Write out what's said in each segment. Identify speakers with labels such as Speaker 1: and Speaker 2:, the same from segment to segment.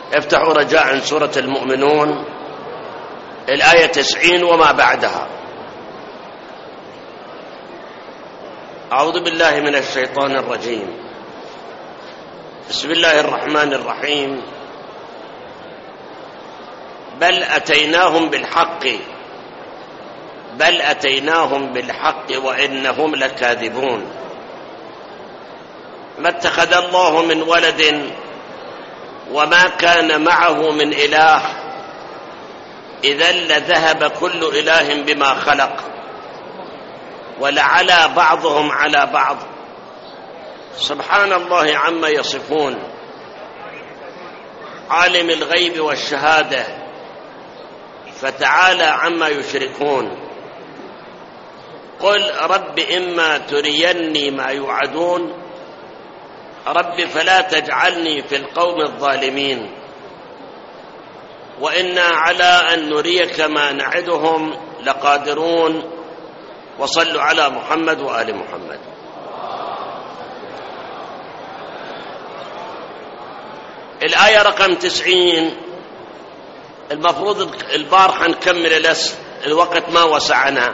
Speaker 1: افتحوا رجاء سورة المؤمنون الآية 90 وما بعدها. أعوذ بالله من الشيطان الرجيم. بسم الله الرحمن الرحيم. بل أتيناهم بالحق وإنهم لكاذبون. ما اتخذ الله من ولد وما كان معه من إله إذا لذهب كل إله بما خلق ولعلى بعضهم على بعض سبحان الله عما يصفون. عالم الغيب والشهادة فتعالى عما يشركون. قل رب إما تريني ما يوعدون رب فلا تجعلني في القوم الظالمين وإنا على أن نريك ما نعدهم لقادرون. وصلوا على محمد وآل محمد. الآية رقم 90 المفروض البارحة نكمل الوقت ما وسعنا.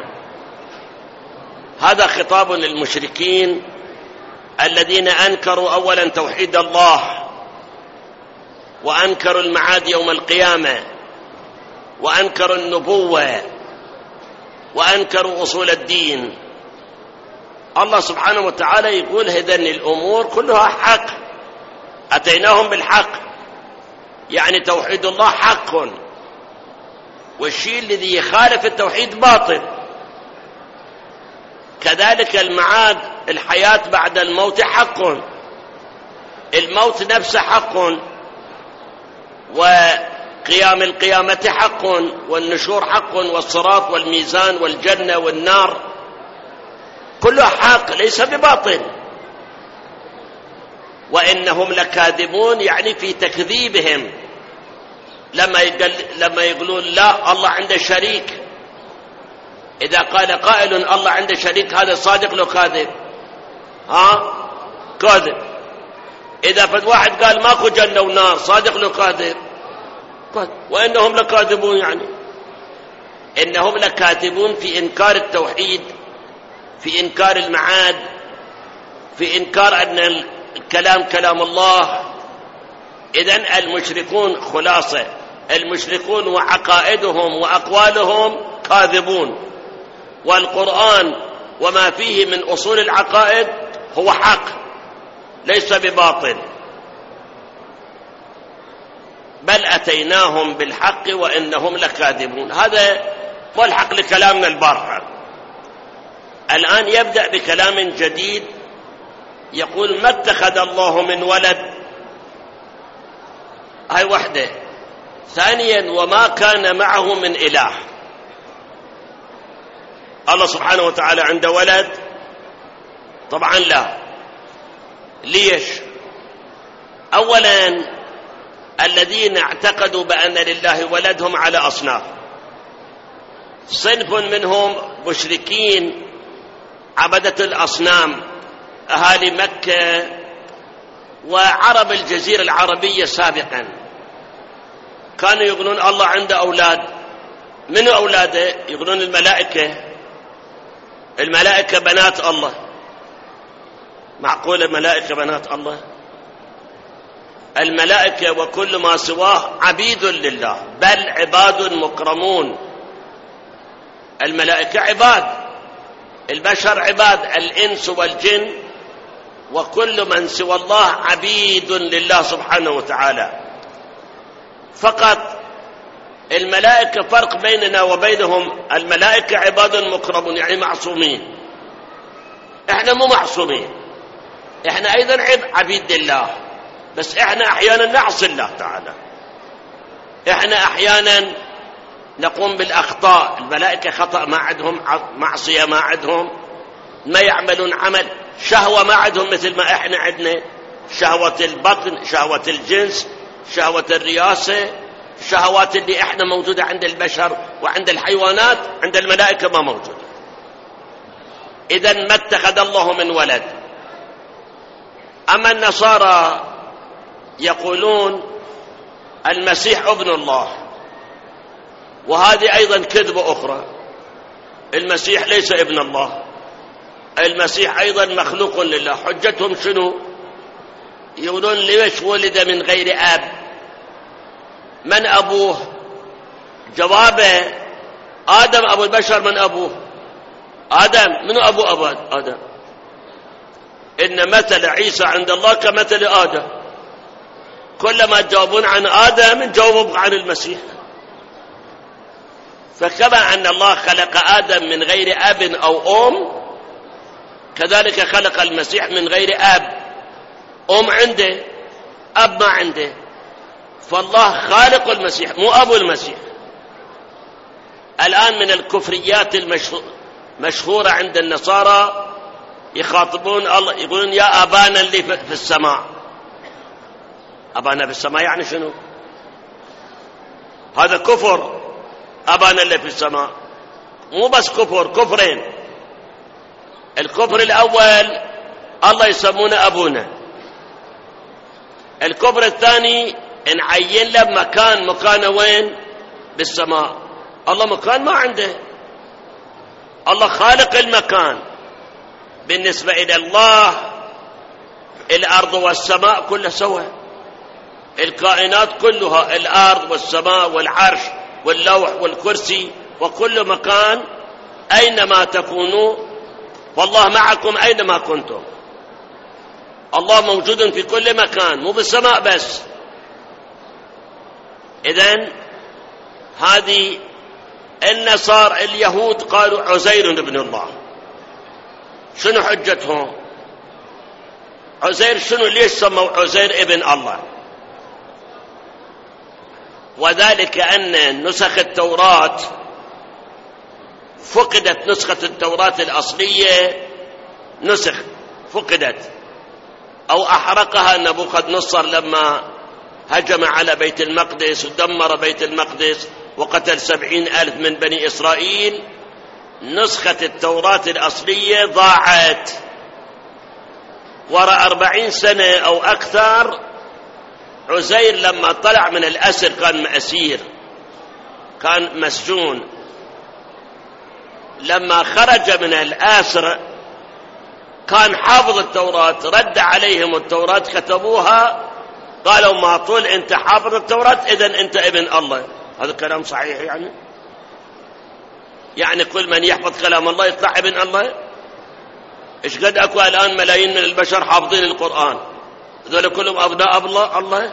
Speaker 1: هذا خطاب للمشركين الذين أنكروا أولا توحيد الله وأنكروا المعاد يوم القيامة وأنكروا النبوة وأنكروا أصول الدين. الله سبحانه وتعالى يقول هذين الأمور كلها حق. أتيناهم بالحق يعني توحيد الله حق، والشيء الذي يخالف التوحيد باطل. كذلك المعاد الحياة بعد الموت حق، الموت نفسه حق، وقيام القيامة حق، والنشور حق، والصراط والميزان والجنة والنار كلها حق ليس بباطل. وإنهم لكاذبون يعني في تكذيبهم لما يقولون لا الله عنده شريك. إذا قال قائل الله عنده شريك هذا صادق لو كاذب؟ كاذب. إذا فد واحد قال ماكو جنة ونار صادق لو كاذب؟ وإنهم لكاذبون يعني إنهم لكاذبون في إنكار التوحيد، في إنكار المعاد، في إنكار أن الكلام كلام الله. إذن المشركون خلاصة المشركون وعقائدهم وأقوالهم كاذبون، والقرآن وما فيه من أصول العقائد هو حق ليس بباطل. بل أتيناهم بالحق وإنهم لكاذبون. هذا ملحق لكلامنا البارحة. الآن يبدأ بكلام جديد يقول ما اتخذ الله من ولد، هاي وحده. ثانيا وما كان معه من إله. الله سبحانه وتعالى عنده ولد؟ طبعا لا. ليش؟ أولا الذين اعتقدوا بأن لله ولد هم على أصناف. صنف منهم مشركين عبدة الأصنام أهالي مكة وعرب الجزيرة العربية سابقا، كانوا يقولون الله عنده أولاد. من أولاده؟ يقولون الملائكة بنات الله. معقولة ملائكة بنات الله؟ الملائكة وكل ما سواه عبيد لله، بل عباد مكرمون. الملائكة عباد، البشر عباد، الإنس والجن وكل من سوى الله عبيد لله سبحانه وتعالى. فقط الملائكة فرق بيننا وبينهم، الملائكة عباد مكرمون يعني معصومين، احنا مو معصومين، احنا ايضا عبيد لله، بس احنا احيانا نعصي الله تعالى، احنا احيانا نقوم بالاخطاء. الملائكة خطأ ما عندهم، معصية ما عندهم، ما يعملون عمل، شهوة ما عندهم مثل ما احنا عندنا، شهوة البطن، شهوة الجنس، شهوة الرياسة، الشهوات اللي احنا موجودة عند البشر وعند الحيوانات عند الملائكة ما موجودة. إذن ما اتخذ الله من ولد. أما النصارى يقولون المسيح ابن الله، وهذه أيضا كذبة أخرى. المسيح ليس ابن الله، المسيح أيضا مخلوق لله. حجتهم شنو؟ يقولون ليش ولد من غير أب؟ من أبوه؟ جوابه آدم أبو البشر. من أبوه؟ آدم. من أبو آدم؟ إن مثل عيسى عند الله كمثل آدم. كلما تجاوبون عن آدم نجاوب عن المسيح. فكما أن الله خلق آدم من غير أب أو أم، كذلك خلق المسيح من غير أب. أم عنده، أب ما عنده. فالله خالق المسيح مو أبو المسيح. الآن من الكفريات المشهورة عند النصارى يخاطبون الله، يقولون يا أبانا اللي في السماء. أبانا في السماء يعني شنو؟ هذا كفر. أبانا اللي في السماء مو بس كفر، كفرين. الكفر الأول الله يسمونه أبونا. الكفر الثاني نعين له مكانه وين؟ بالسماء. الله مكان ما عنده، الله خالق المكان. بالنسبة إلى الله الأرض والسماء كلها سوا، الكائنات كلها، الأرض والسماء والعرش واللوح والكرسي وكل مكان. أينما تكونوا والله معكم أينما كنتم. الله موجود في كل مكان، مو بالسماء بس. إذن هذه النصارى اليهود قالوا عزير ابن الله. شنو حجتهم؟ عزير شنو؟ ليش سموا عزير ابن الله؟ وذلك أن نسخ التوراة فقدت. نسخة التوراة الأصلية فقدت أو أحرقها نبوخذ نصر لما هجم على بيت المقدس ودمر بيت المقدس وقتل 70,000 من بني إسرائيل. نسخة التوراة الأصلية ضاعت. وراء 40 سنة أو أكثر عزير لما طلع من الأسر، كان مأسير، كان مسجون. لما خرج من الأسر كان حافظ التوراة، رد عليهم التوراة كتبوها، قالوا ما طول أنت حافظ التوراة إذن أنت ابن الله. هذا كلام صحيح؟ يعني كل من يحفظ كلام الله يطلع ابن الله؟ إيش قد أكو الآن ملايين من البشر حافظين القرآن، ذول كلهم أبناء الله.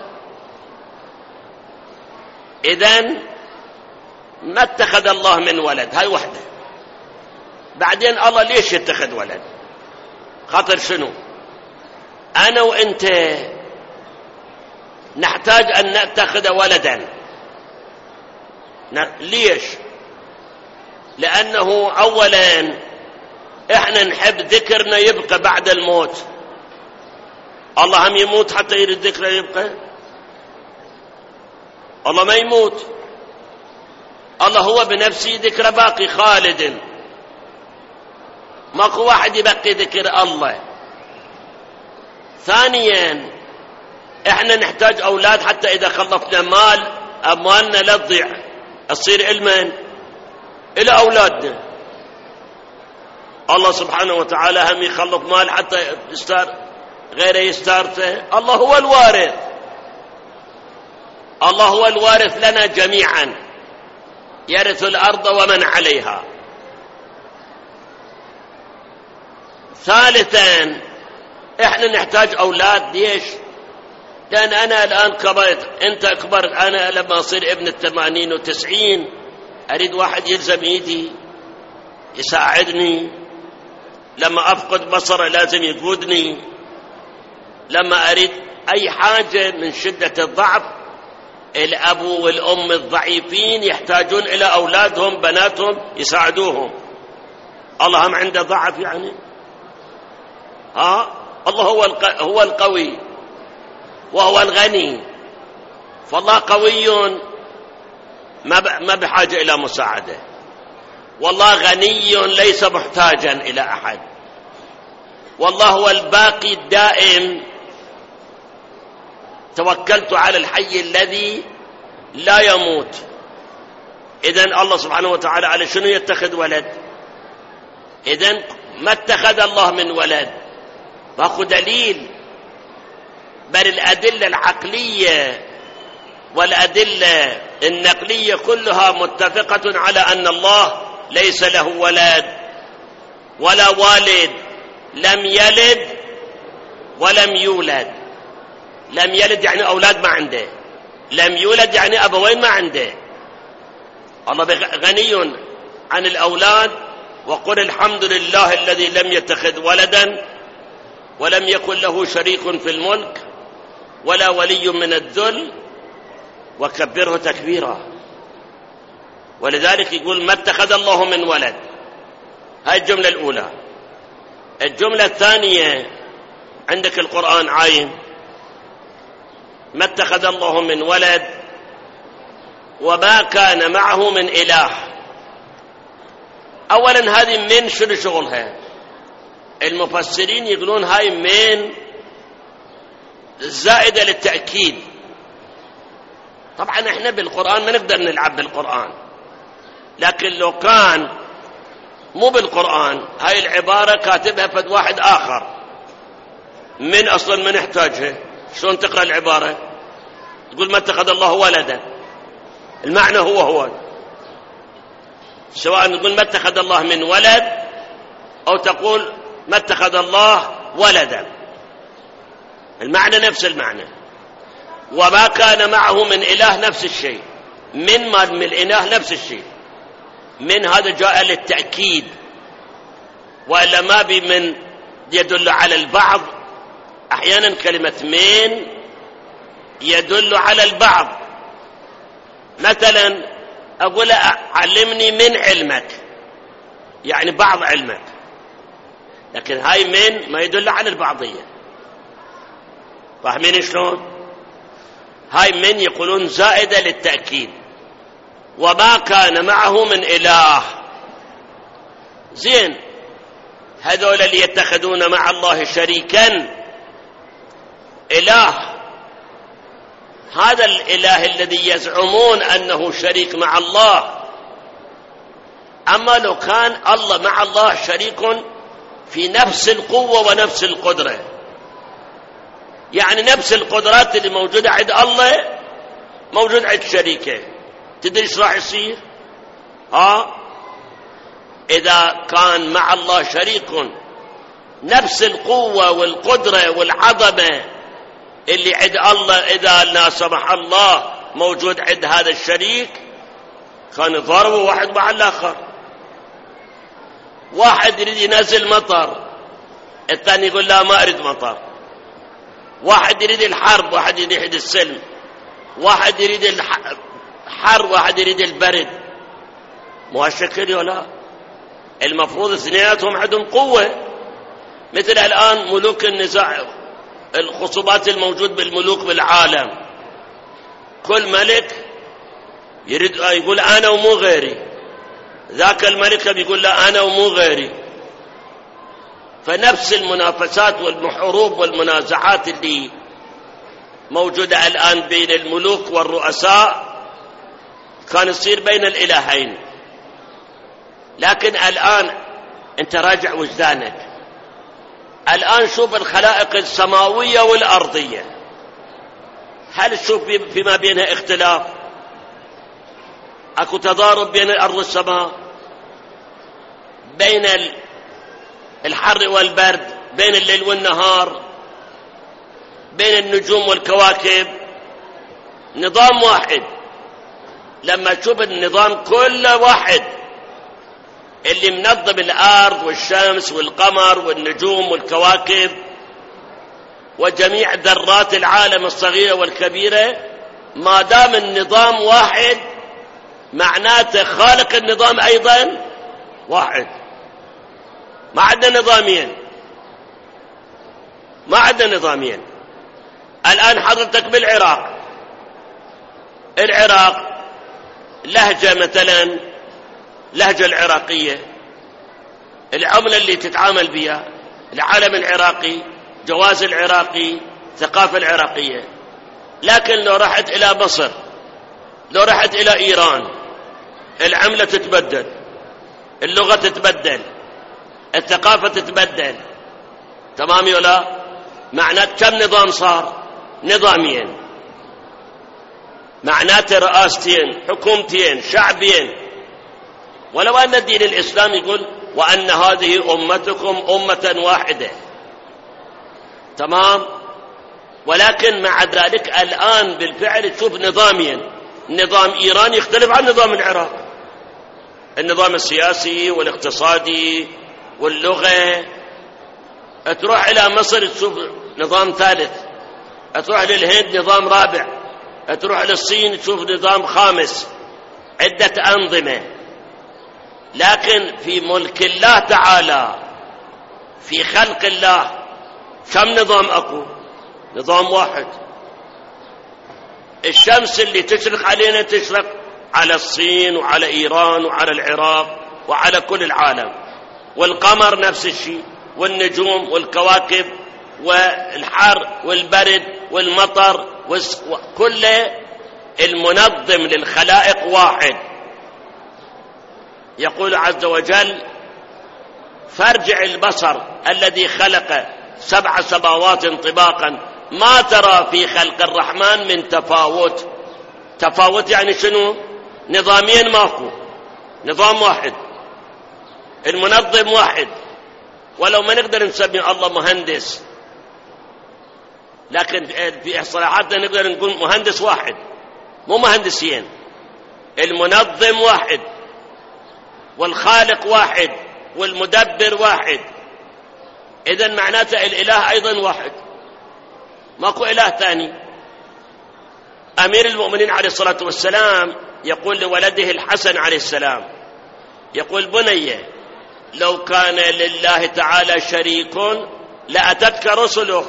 Speaker 1: إذن ما اتخذ الله من ولد، هاي وحدة. بعدين الله ليش يتخذ ولد؟ خاطر شنو؟ أنا وإنت نحتاج أن نتخذ ولدا. ليش؟ لأنه أولا إحنا نحب ذكرنا يبقى بعد الموت. الله هم يموت حتى يريد ذكره يبقى؟ الله ما يموت، الله هو بنفسه ذكر باقي خالد. ماكو واحد يبقي ذكر الله. ثانيا احنا نحتاج اولاد حتى اذا خلصنا مال اموالنا لا تضيع، تصير علما الى اولادنا. الله سبحانه وتعالى هم يخلص مال حتى يستار غيره يستارته. الله هو الوارث، الله هو الوارث لنا جميعا، يرث الارض ومن عليها. ثالثا احنا نحتاج اولاد. ليش؟ لان انا الان كبرت، انت كبرت، انا لما اصير ابن 80 و90 اريد واحد يلزم ايدي يساعدني. لما افقد بصره لازم يقودني. لما اريد اي حاجه من شده الضعف، الاب والام الضعيفين يحتاجون الى اولادهم بناتهم يساعدوهم. الله هم عنده ضعف يعني؟ الله هو القوي وهو الغني. فالله قوي ما بحاجة إلى مساعدة، والله غني ليس محتاجا إلى أحد، والله هو الباقي الدائم. توكلت على الحي الذي لا يموت. إذن الله سبحانه وتعالى على شنو يتخذ ولد؟ إذن ما اتخذ الله من ولد. فأخذ دليل، بل الأدلة العقلية والأدلة النقلية كلها متفقة على أن الله ليس له ولد ولا والد، لم يلد ولم يولد. لم يلد يعني أولاد ما عنده، لم يولد يعني أبوين ما عنده. الله غني عن الأولاد، وقل الحمد لله الذي لم يتخذ ولدا ولم يكن له شريك في الملك ولا ولي من الذل وكبره تكبيرا. ولذلك يقول ما اتخذ الله من ولد. هاي الجملة الأولى. الجملة الثانية عندك القرآن عاين ما اتخذ الله من ولد وما كان معه من إله. أولا هذه من شنو شغلها؟ المفسرين يقولون هاي من زائدة للتأكيد. طبعا احنا بالقرآن ما نقدر نلعب بالقرآن، لكن لو كان مو بالقرآن هاي العبارة كاتبها فد واحد آخر، من أصلا ما نحتاجها. شلون تقرأ العبارة؟ تقول ما اتخذ الله ولدا، المعنى هو سواء نقول ما اتخذ الله من ولد أو تقول ما اتخذ الله ولدا، المعنى نفس المعنى. وما كان معه من إله نفس الشيء، من الإله نفس الشيء. من هذا جاء للتأكيد، وإلا ما بمن يدل على البعض. أحيانا كلمة من يدل على البعض. مثلا أقول علمني من علمك، يعني بعض علمك، لكن هاي من ما يدل على البعضية. فاهمين شلون؟ هاي من يقولون زائدة للتأكيد. وما كان معه من إله. زين، هذول اللي يتخذون مع الله شريكا إله، هذا الإله الذي يزعمون أنه شريك مع الله. أما لو كان الله مع الله شريك في نفس القوة ونفس القدرة، يعني نفس القدرات اللي موجودة عند الله موجود عند شريكه، تدري ايش راح يصير؟ إذا كان مع الله شريك نفس القوة والقدرة والعظمة اللي عند الله، إذا لا سمح الله موجود عند هذا الشريك، كان يضربوا واحد مع الآخر. واحد يريد ينزل مطر، الثاني يقول لا ما أريد مطر. واحد يريد الحرب، واحد يريد السلم. واحد يريد الحر، واحد يريد البرد. مو هالشكل ولا؟ المفروض اثنيناتهم عندهم قوة. مثل الآن ملوك النزاع، الخصوبات الموجود بالملوك بالعالم، كل ملك يريد يقول أنا ومو غيري، ذاك الملك بيقول لا أنا ومو غيري. فنفس المنافسات والحروب والمنازعات اللي موجودة الآن بين الملوك والرؤساء كان يصير بين الإلهين. لكن الآن أنت راجع وجدانك، الآن شوف الخلائق السماوية والأرضية، هل تشوف فيما بينها اختلاف؟ أكو تضارب بين الأرض والسماء، بين الحر والبرد، بين الليل والنهار، بين النجوم والكواكب، نظام واحد. لما تشوف النظام كله واحد اللي منظم الأرض والشمس والقمر والنجوم والكواكب وجميع ذرات العالم الصغيرة والكبيرة، ما دام النظام واحد معناته خالق النظام أيضا واحد. ما عندنا نظامين، ما عندنا نظامين. الآن حضرتك بالعراق، العراق لهجة مثلا، لهجة العراقية، العملة اللي تتعامل بها، العالم العراقي، جواز العراقي، ثقافة العراقية. لكن لو رحت إلى مصر لو رحت إلى إيران العملة تتبدل، اللغة تتبدل، الثقافة تتبدل، تمام ولا؟ معناته كم نظام صار؟ نظامين، معناته رئاستين، حكومتين، شعبين. ولو أن الدين الإسلامي يقول وأن هذه أمتكم أمة واحدة، تمام، ولكن مع ذلك الآن بالفعل تشوف نظامين، نظام إيران يختلف عن نظام العراق، النظام السياسي والاقتصادي واللغة. تروح إلى مصر تشوف نظام ثالث، تروح للهند نظام رابع، تروح للصين تشوف نظام خامس، عدة أنظمة. لكن في ملك الله تعالى، في خلق الله، كم نظام أكو؟ نظام واحد. الشمس اللي تشرق علينا تشرق على الصين وعلى إيران وعلى العراق وعلى كل العالم، والقمر نفس الشيء، والنجوم والكواكب والحر والبرد والمطر، كل المنظم للخلائق واحد. يقول عز وجل فارجع البصر الذي خلق 7 سماوات طباقا ما ترى في خلق الرحمن من تفاوت. تفاوت يعني شنو؟ نظامين ماكو، نظام واحد، المنظم واحد. ولو ما نقدر نسمي الله مهندس، لكن في اصطلاحاتنا نقدر نقول مهندس واحد، مو مهندسين. المنظم واحد، والخالق واحد، والمدبر واحد. إذن معناته الإله أيضا واحد، ماكو إله ثاني. أمير المؤمنين عليه الصلاة والسلام يقول لولده الحسن عليه السلام، يقول بني لو كان لله تعالى شريك لأتتك رسله.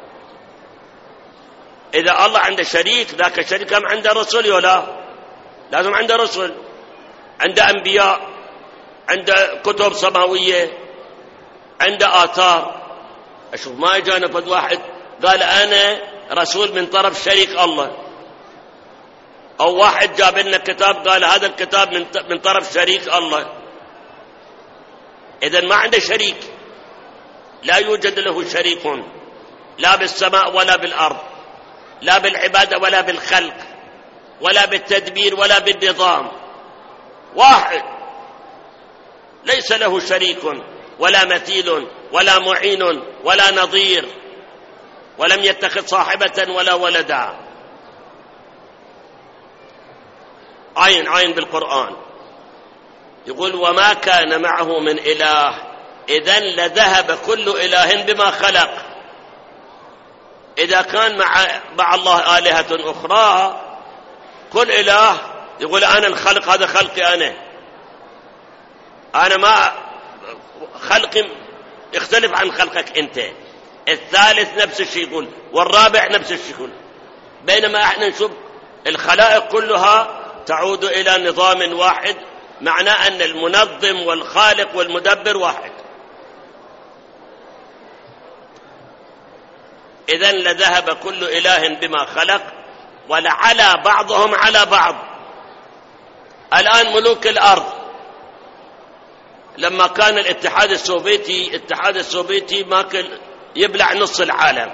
Speaker 1: إذا الله عنده شريك، ذاك الشريك هم عنده رسل ولا؟ لازم عنده رسل، عنده أنبياء، عنده كتب سماوية، عنده آثار. أشوف ما إجانا فد واحد قال أنا رسول من طرف شريك الله، أو واحد جاب لنا كتاب قال هذا الكتاب من طرف شريك الله. إذن ما عنده شريك، لا يوجد له شريك، لا بالسماء ولا بالأرض، لا بالعبادة ولا بالخلق ولا بالتدبير ولا بالنظام. واحد ليس له شريك ولا مثيل ولا معين ولا نظير، ولم يتخذ صاحبة ولا ولدا. عين بالقرآن يقول وما كان معه من إله إذن لذهب كل إله بما خلق. إذا كان مع الله آلهة أخرى، كل إله يقول أنا الخلق، هذا خلقي أنا ما خلقي يختلف عن خلقك أنت. الثالث نفس الشيء يقول، والرابع نفس الشيء يقول. بينما احنا نشوف الخلائق كلها تعود إلى نظام واحد، معناه أن المنظم والخالق والمدبر واحد. إذن لذهب كل إله بما خلق ولعلى بعضهم على بعض. الآن ملوك الأرض، لما كان الاتحاد السوفيتي ماكل يبلع نص العالم،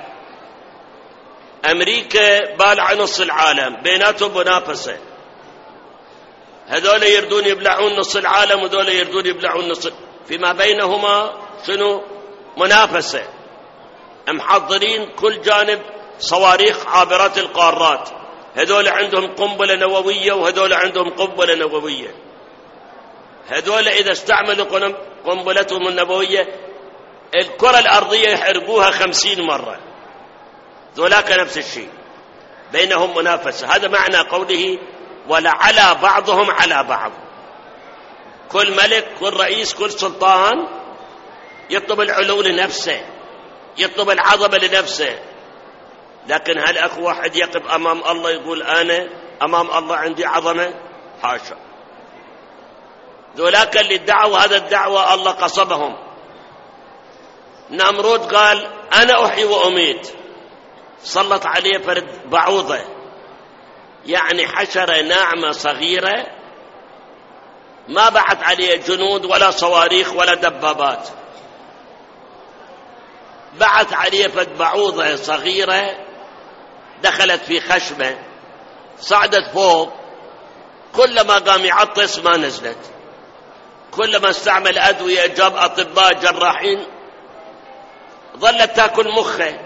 Speaker 1: أمريكا بالع نص العالم، بيناتهم منافسة. هذول يردون يبلعون نص العالم وذول يردون يبلعون نص، فيما بينهما شنو؟ منافسة. محضرين كل جانب صواريخ عابرات القارات، هذول عندهم قنبلة نووية وهذول عندهم قنبلة نووية. هذول إذا استعملوا قنبلتهم النووية الكرة الأرضية يحرقوها 50 مرة. ذولاك نفس الشيء، بينهم منافسة. هذا معنى قوله ولعلى بعضهم على بعض. كل ملك، كل رئيس، كل سلطان يطلب العلو لنفسه، يطلب العظمة لنفسه. لكن هل أخو واحد يقف أمام الله يقول أنا أمام الله عندي عظمة؟ حاشا. ذولاك اللي ادعوا هذا الدعوة الله قصبهم. نمرود قال أنا أحيي وأميت، سلط عليه فرد بعوضة يعني حشرة ناعمة صغيرة ما بعت عليه جنود ولا صواريخ ولا دبابات، بعت عليه بعوضة صغيرة دخلت في خشمة، صعدت فوق، كلما قام يعطس ما نزلت، كلما استعمل أدوية جاب أطباء جراحين ظلت تأكل مخه،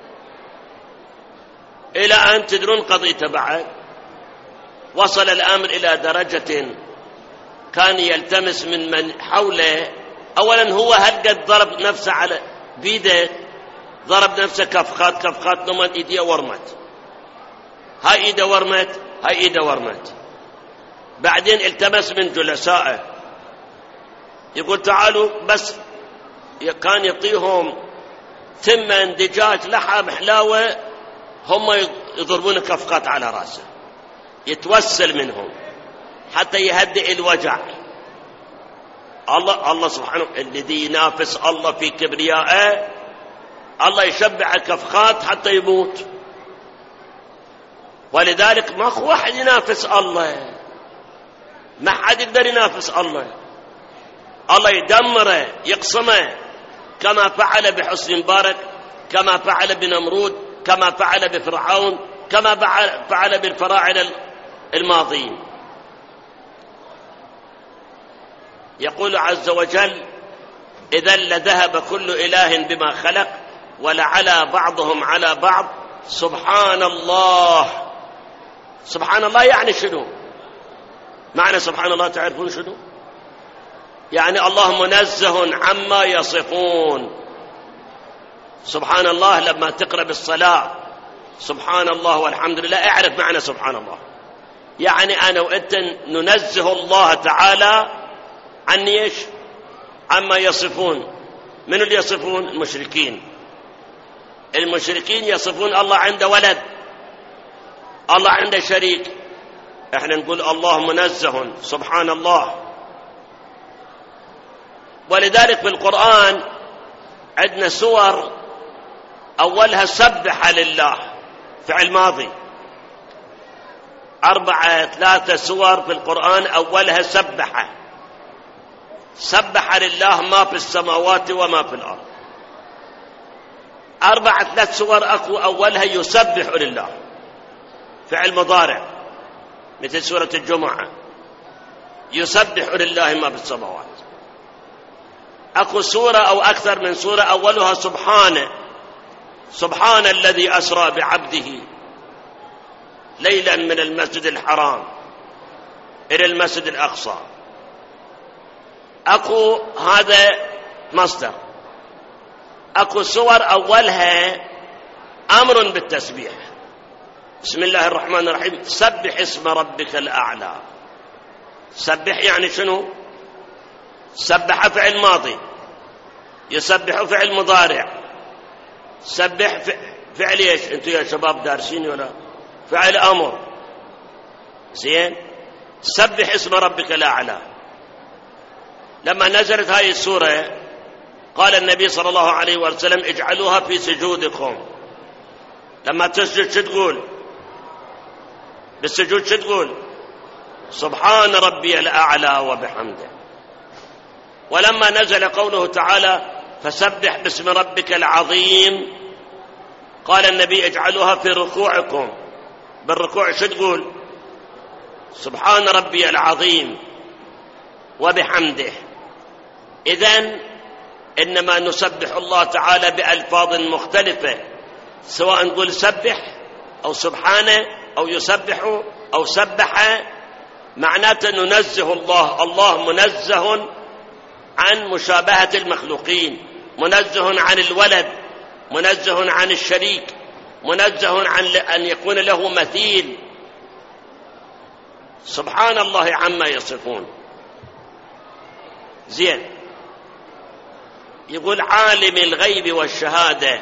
Speaker 1: إلى أن تدرون قضيته بعد وصل الأمر إلى درجة كان يلتمس من حوله. أولا هو هلقد ضرب نفسه على بيده، ضرب نفسه كفخات نمت إيديه ورمت، هاي إيده ورمت، هاي إيده ورمت. بعدين التمس من جلسائه يقول تعالوا، بس كان يعطيهم ثمن دجاج لحم حلاوة، هم يضربون كفخات على راسه، يتوسل منهم حتى يهدئ الوجع. الله سبحانه الذي ينافس الله في كبريائه، الله يشبع كفخات حتى يموت. ولذلك ما هو واحد ينافس الله، ما حد يقدر ينافس الله. الله يدمره يقسمه كما فعل بحسن مبارك، كما فعل بنمرود، كما فعل بفرعون، كما فعل بالفراعنة الماضيين. يقول عز وجل إذا لذهب كل إله بما خلق ولعلى بعضهم على بعض سبحان الله. سبحان الله يعني شنو؟ معنى سبحان الله تعرفون شنو؟ يعني الله منزه عما يصفون. سبحان الله لما تقرأ بالصلاة سبحان الله والحمد لله اعرف معنى سبحان الله، يعني أنا وأنت ننزه الله تعالى عن ايش؟ عما يصفون. من اللي يصفون؟ المشركين. المشركين يصفون الله عنده ولد، الله عنده شريك، احنا نقول الله منزه سبحان الله. ولذلك بالقرآن عندنا سور أولها سبح لله، فعل ماضي، 3 سور في القرآن أولها سبح. سبح لله ما في السماوات وما في الأرض. 3 سور أكو أولها يسبح لله، فعل مضارع، مثل سورة الجمعة يسبح لله ما في السماوات. أكو سورة أو أكثر من سورة أولها سبحانه، سبحان الذي أسرى بعبده ليلا من المسجد الحرام إلى المسجد الأقصى. أكو هذا مصدر. أكو سور أولها أمر بالتسبيح، بسم الله الرحمن الرحيم سبح اسم ربك الأعلى. سبح يعني شنو؟ سبح فعل ماضي، يسبح فعل مضارع، سبح فعل ايش؟ انتوا يا شباب دارسين ولا؟ فعل امر. زين، سبح اسم ربك الاعلى. لما نزلت هاي السوره قال النبي صلى الله عليه وسلم اجعلوها في سجودكم. لما تسجد شو تقول؟ بالسجود شو تقول؟ سبحان ربي الاعلى وبحمده. ولما نزل قوله تعالى فسبح باسم ربك العظيم قال النبي اجعلوها في ركوعكم. بالركوع شو تقول؟ سبحان ربي العظيم وبحمده. إذن إنما نسبح الله تعالى بألفاظ مختلفة، سواء نقول سبح أو سبحانه أو يسبح أو سبح، معناته ننزه الله. الله منزه عن مشابهة المخلوقين، منزه عن الولد، منزه عن الشريك، منزه عن أن يكون له مثيل. سبحان الله عما يصفون. زين، يقول عالم الغيب والشهادة،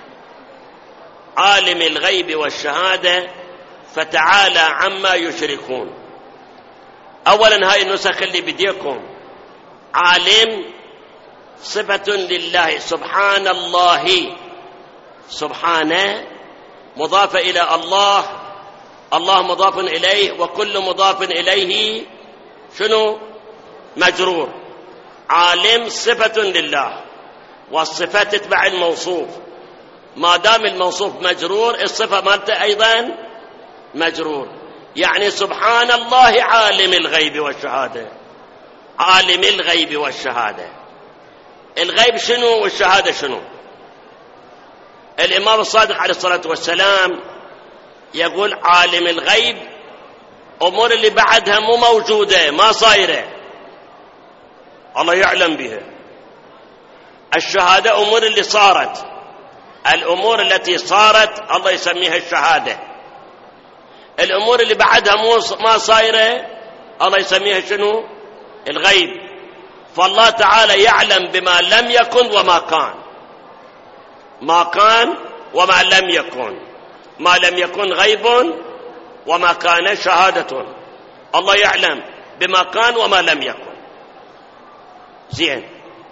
Speaker 1: عالم الغيب والشهادة فتعالى عما يشركون. أولا هاي النسخ اللي بديكم عالم صفة لله، سبحان الله، سبحانه مضافة إلى الله الله مضاف إليه، وكل مضاف إليه شنو؟ مجرور. عالم صفة لله، والصفة تتبع الموصوف، ما دام الموصوف مجرور الصفة مالته أيضا مجرور. يعني سبحان الله عالم الغيب والشهادة. عالم الغيب والشهادة، الغيب شنو والشهادة شنو؟ الإمام الصادق عليه الصلاة والسلام يقول عالم الغيب أمور اللي بعدها مو موجودة، ما صايرة، الله يعلم بها. الشهادة أمور اللي صارت، الأمور التي صارت الله يسميها الشهادة. الأمور اللي بعدها ما صايرة الله يسميها شنو؟ الغيب. فالله تعالى يعلم بما لم يكن وما كان، ما كان وما لم يكن. ما لم يكن غيب وما كان شهادة. الله يعلم بما كان وما لم يكن. زين،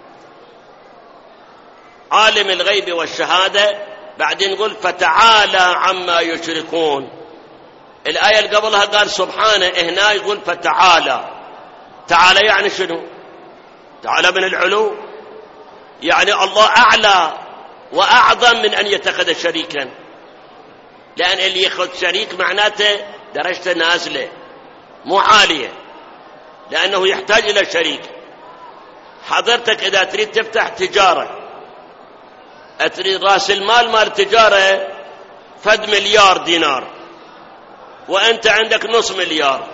Speaker 1: عالم الغيب والشهادة. بعدين نقول فتعالى عما يشركون. الآية اللي قبلها قال سبحانه، هنا يقول فتعالى. تعالى يعني شنو؟ تعالى من العلو، يعني الله أعلى وأعظم من أن يتخذ شريكا، لأن اللي يأخذ شريك معناته درجته نازلة مو عالية، لأنه يحتاج إلى شريك. حضرتك إذا تريد تفتح تجارة، تريد رأس المال مال التجارة فد مليار دينار، وأنت عندك نص مليار،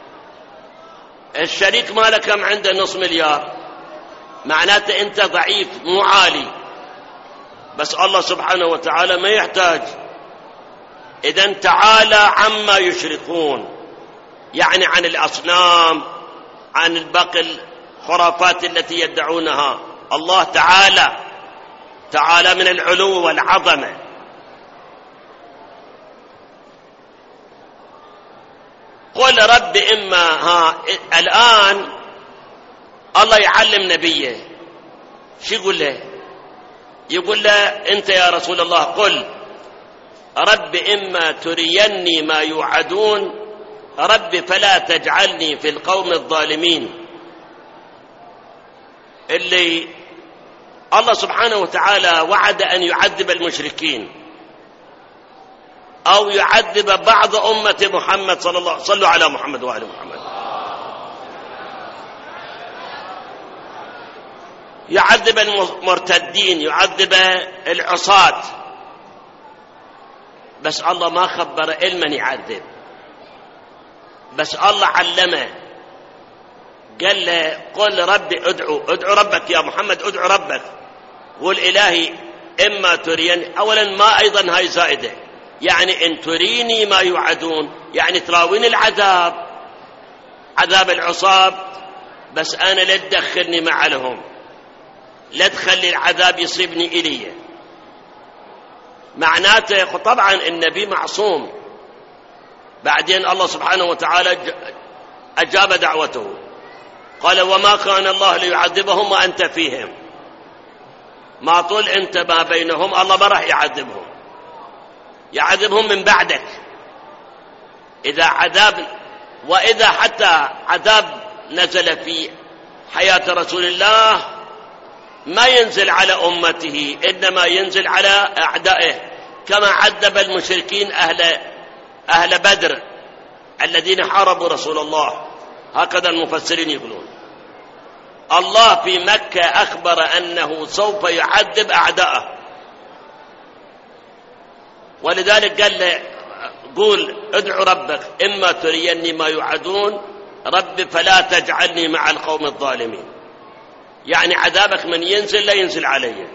Speaker 1: الشريك مالك كم عنده؟ نص مليار، معناته أنت ضعيف مو عالي. بس الله سبحانه وتعالى ما يحتاج. إذن تعالى عما يشركون، يعني عن الأصنام، عن الباقي الخرافات التي يدعونها. الله تعالى، تعالى من العلو والعظمة. قل رب إما الآن الله يعلم نبيه، شو يقول له؟ يقول له أنت يا رسول الله قل رب إما تريني ما يوعدون رب فلا تجعلني في القوم الظالمين. اللي الله سبحانه وتعالى وعد أن يعذب المشركين أو يعذب بعض أمة محمد صلى الله عليه وسلم. صلوا على محمد وآل محمد. يعذب المرتدين، يعذب العصاة، بس الله ما خبر من يعذب، بس الله علمه، قال له قل ربي ادعو ربك يا محمد، ادعو ربك، قل إلهي إما تريني. أولا ما أيضا هاي زائدة، يعني إن تريني ما يوعدون يعني تراوين العذاب، عذاب العصاب، بس أنا لا تدخلني مع لهم، لا تخلي العذاب يصيبني إلي. معناته طبعا النبي معصوم. بعدين الله سبحانه وتعالى أجاب دعوته، قال وما كان الله ليعذبهم وأنت فيهم. ما طول أنت ما بينهم الله ما راح يعذبهم، يعذبهم من بعدك. إذا عذاب، وإذا حتى عذاب نزل في حياة رسول الله ما ينزل على أمته، إنما ينزل على أعدائه، كما عذب المشركين أهل بدر الذين حاربوا رسول الله. هكذا المفسرين يقولون. الله في مكة أخبر أنه سوف يعذب أعدائه، ولذلك قال له قول ادعو ربك إما تريني ما يوعدون رب فلا تجعلني مع القوم الظالمين، يعني عذابك من ينزل لا ينزل علي.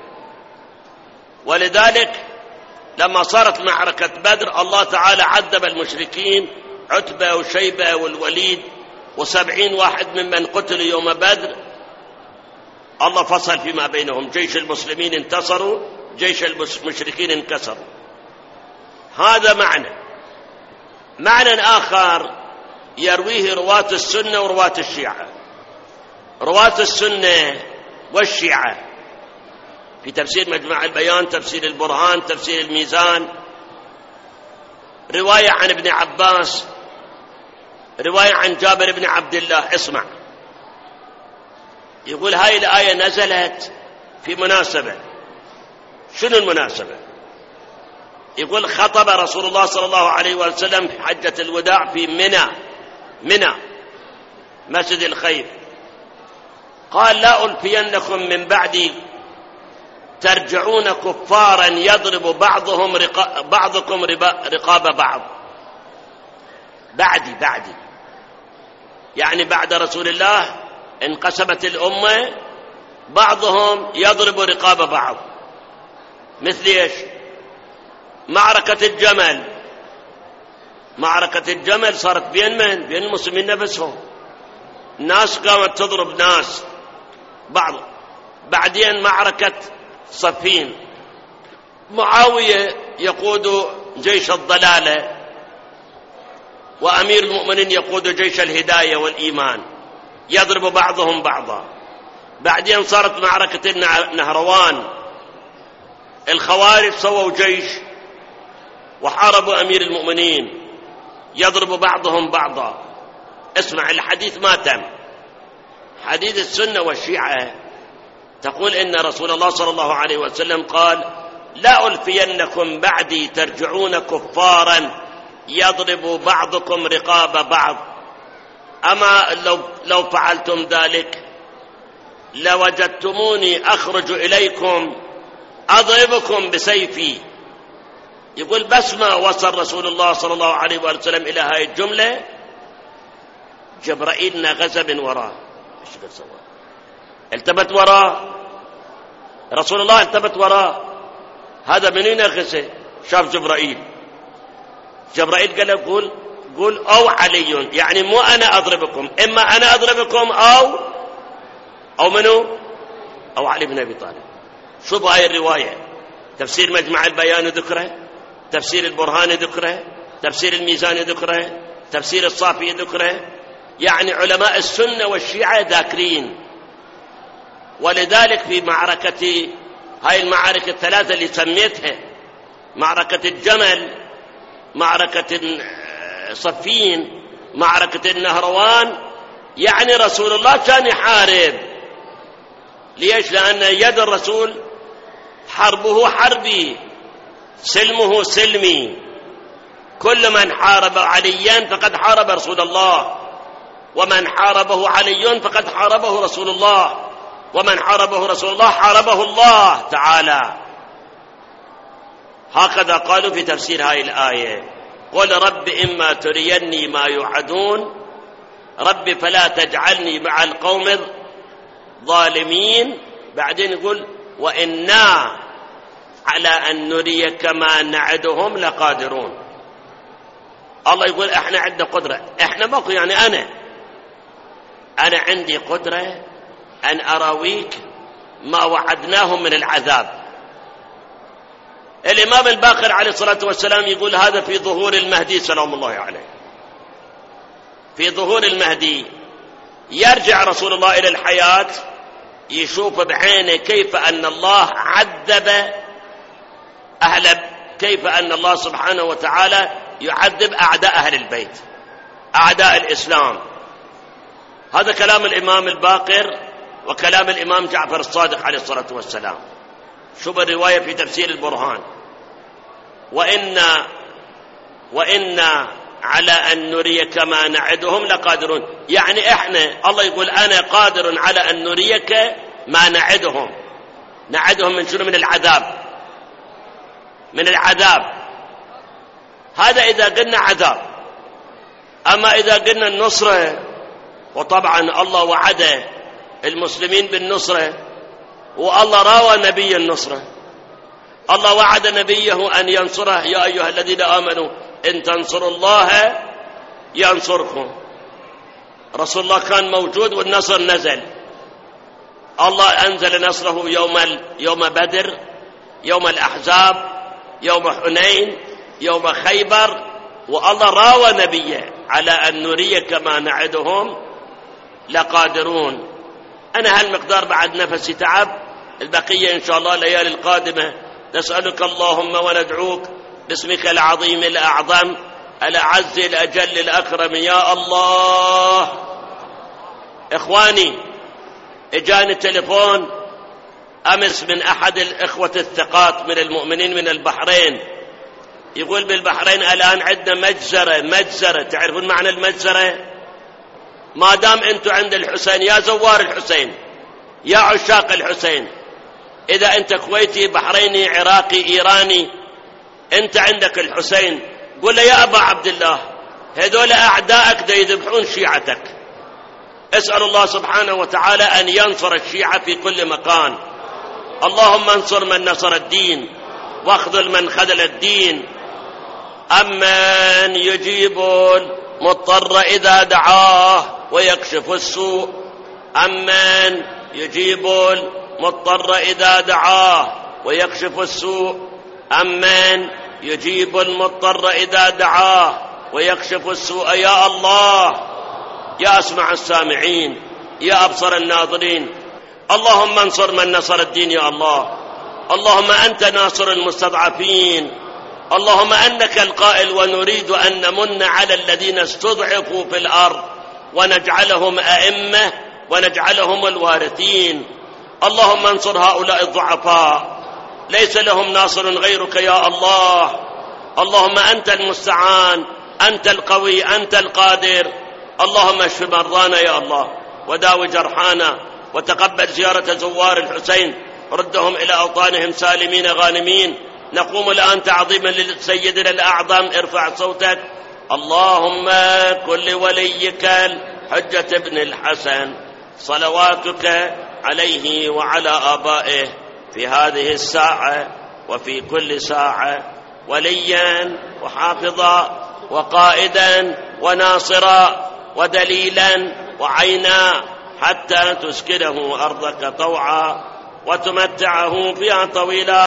Speaker 1: ولذلك لما صارت معركة بدر الله تعالى عذب المشركين، عتبة وشيبة والوليد و70 واحد ممن قتلوا يوم بدر. الله فصل فيما بينهم، جيش المسلمين انتصروا، جيش المشركين انكسروا. هذا معنى آخر يرويه رواة السنة ورواة الشيعة. رواة السنة والشيعة في تفسير مجمع البيان، تفسير البرهان، تفسير الميزان، رواية عن ابن عباس، رواية عن جابر بن عبد الله. اسمع، يقول هاي الآية نزلت في مناسبة. شنو المناسبة؟ يقول خطب رسول الله صلى الله عليه وسلم في حجة الوداع في منى مسجد الخيف، قال لا ألفينكم من بعدي ترجعون كفارا يضرب بعضكم رقاب بعض. بعدي يعني بعد رسول الله انقسمت الأمة، بعضهم يضرب رقاب بعض. مثل ايش؟ معركة الجمل صارت بين من؟ بين المسلمين نفسهم، ناس قامت تضرب ناس بعض. بعدين معركة صفين، معاوية يقود جيش الضلالة وأمير المؤمنين يقود جيش الهداية والإيمان، يضرب بعضهم بعضا. بعدين صارت معركة نهروان، الخوارج سووا جيش وحاربوا أمير المؤمنين، يضرب بعضهم بعضا. اسمع، الحديث ما تم. حديث السنة والشيعة تقول إن رسول الله صلى الله عليه وسلم قال لا ألفينكم بعدي ترجعون كفارا يضرب بعضكم رقاب بعض. أما لو فعلتم ذلك لوجدتموني أخرج إليكم أضربكم بسيفي. يقول بس ما وصل رسول الله صلى الله عليه وسلم إلى هاي الجملة، جبرائيل نغز من وراه. ايش قد سوى؟ التفت وراه رسول الله، التفت وراه. هذا من ينغزه؟ شاف جبرائيل قال له قول أو علي، يعني مو أنا أضربكم، إما أنا أضربكم أو منو؟ أو علي بن أبي طالب. شوفوا هاي الرواية، تفسير مجمع البيان ذكره، تفسير البرهان ذكره، تفسير الميزان ذكره، تفسير الصافي ذكره. يعني علماء السنة والشيعة ذاكرين. ولذلك في معركة هاي المعارك الثلاثة اللي سميتها، معركة الجمل، معركة صفين، معركة النهروان، يعني رسول الله كان يحارب. ليش؟ لأن يد الرسول حربه حربي، سلمه سلمي. كل من حارب عليا فقد حارب رسول الله، ومن حاربه علي فقد حاربه رسول الله، ومن حاربه رسول الله حاربه الله تعالى. هكذا قالوا في تفسير هاي الآية: قل رب إما تريني ما يوعدون رب فلا تجعلني مع القوم الظالمين. بعدين يقول وإنا على أن نريك ما نعدهم لقادرون. الله يقول احنا عندنا قدرة، احنا ماكو، يعني أنا عندي قدرة أن أراويك ما وعدناهم من العذاب. الإمام الباقر عليه الصلاة والسلام يقول هذا في ظهور المهدي سلام الله عليه. في ظهور المهدي يرجع رسول الله إلى الحياة، يشوف بعينه كيف أن الله عذب كيف أن الله سبحانه وتعالى يعذب أعداء أهل البيت، أعداء الإسلام. هذا كلام الإمام الباقر وكلام الإمام جعفر الصادق عليه الصلاة والسلام. شوف الرواية في تفسير البرهان: وإنا على أن نريك ما نعدهم لقادرون. يعني إحنا، الله يقول أنا قادر على أن نريك ما نعدهم من شنو؟ من العذاب. هذا إذا قلنا عذاب. أما إذا قلنا النصرة، وطبعا الله وعد المسلمين بالنصرة، والله راوى نبي النصرة. الله وعد نبيه أن ينصره: يا أيها الذين آمنوا إن تنصروا الله ينصركم. رسول الله كان موجود والنصر نزل. الله أنزل نصره يوم بدر، يوم الأحزاب، يوم حنين، يوم خيبر. والله راوى نبيه على أن نريك ما نعدهم لقادرون. أنا هالمقدار بعد نفسي تعب، البقية إن شاء الله الليالي القادمة نسألك اللهم وندعوك باسمك العظيم الأعظم الأعز الأجل الأكرم يا الله. إخواني، إجاني تليفون أمس من أحد الإخوة الثقات من المؤمنين من البحرين، يقول بالبحرين الآن عندنا مجزرة. تعرفون معنى المجزرة؟ ما دام أنتم عند الحسين يا زوار الحسين يا عشاق الحسين، إذا أنت كويتي بحريني عراقي إيراني أنت عندك الحسين، قل له يا أبا عبد الله هذول أعدائك دا يذبحون شيعتك. اسأل الله سبحانه وتعالى أن ينصر الشيعة في كل مكان. اللهم انصر من نصر الدين واخذل من خذل الدين. أمن يجيب المضطر إذا دعاه ويكشف السوء. أمن يجيب المضطر إذا دعاه ويكشف السوء. أمن يجيب المضطر إذا دعاه ويكشف السوء. يا الله يا أسمع السامعين يا أبصر الناظرين، اللهم انصر من نصر الدين يا الله. اللهم أنت ناصر المستضعفين. اللهم أنك القائل ونريد أن نمن على الذين استضعفوا في الأرض ونجعلهم أئمة ونجعلهم الوارثين. اللهم انصر هؤلاء الضعفاء ليس لهم ناصر غيرك يا الله. اللهم أنت المستعان، أنت القوي، أنت القادر. اللهم اشف مرضانا يا الله وداوي جرحانا وتقبل زيارة زوار الحسين، ردهم إلى أوطانهم سالمين غانمين. نقوم الآن تعظيما لسيدنا الأعظم. ارفع صوتك. اللهم كل وليك الحجة بن الحسن صلواتك عليه وعلى آبائه في هذه الساعة وفي كل ساعة وليا وحافظا وقائدا وناصرا ودليلا وعينا، حتى تسكنه أرضك طوعا وتمتعه فيها طويلا.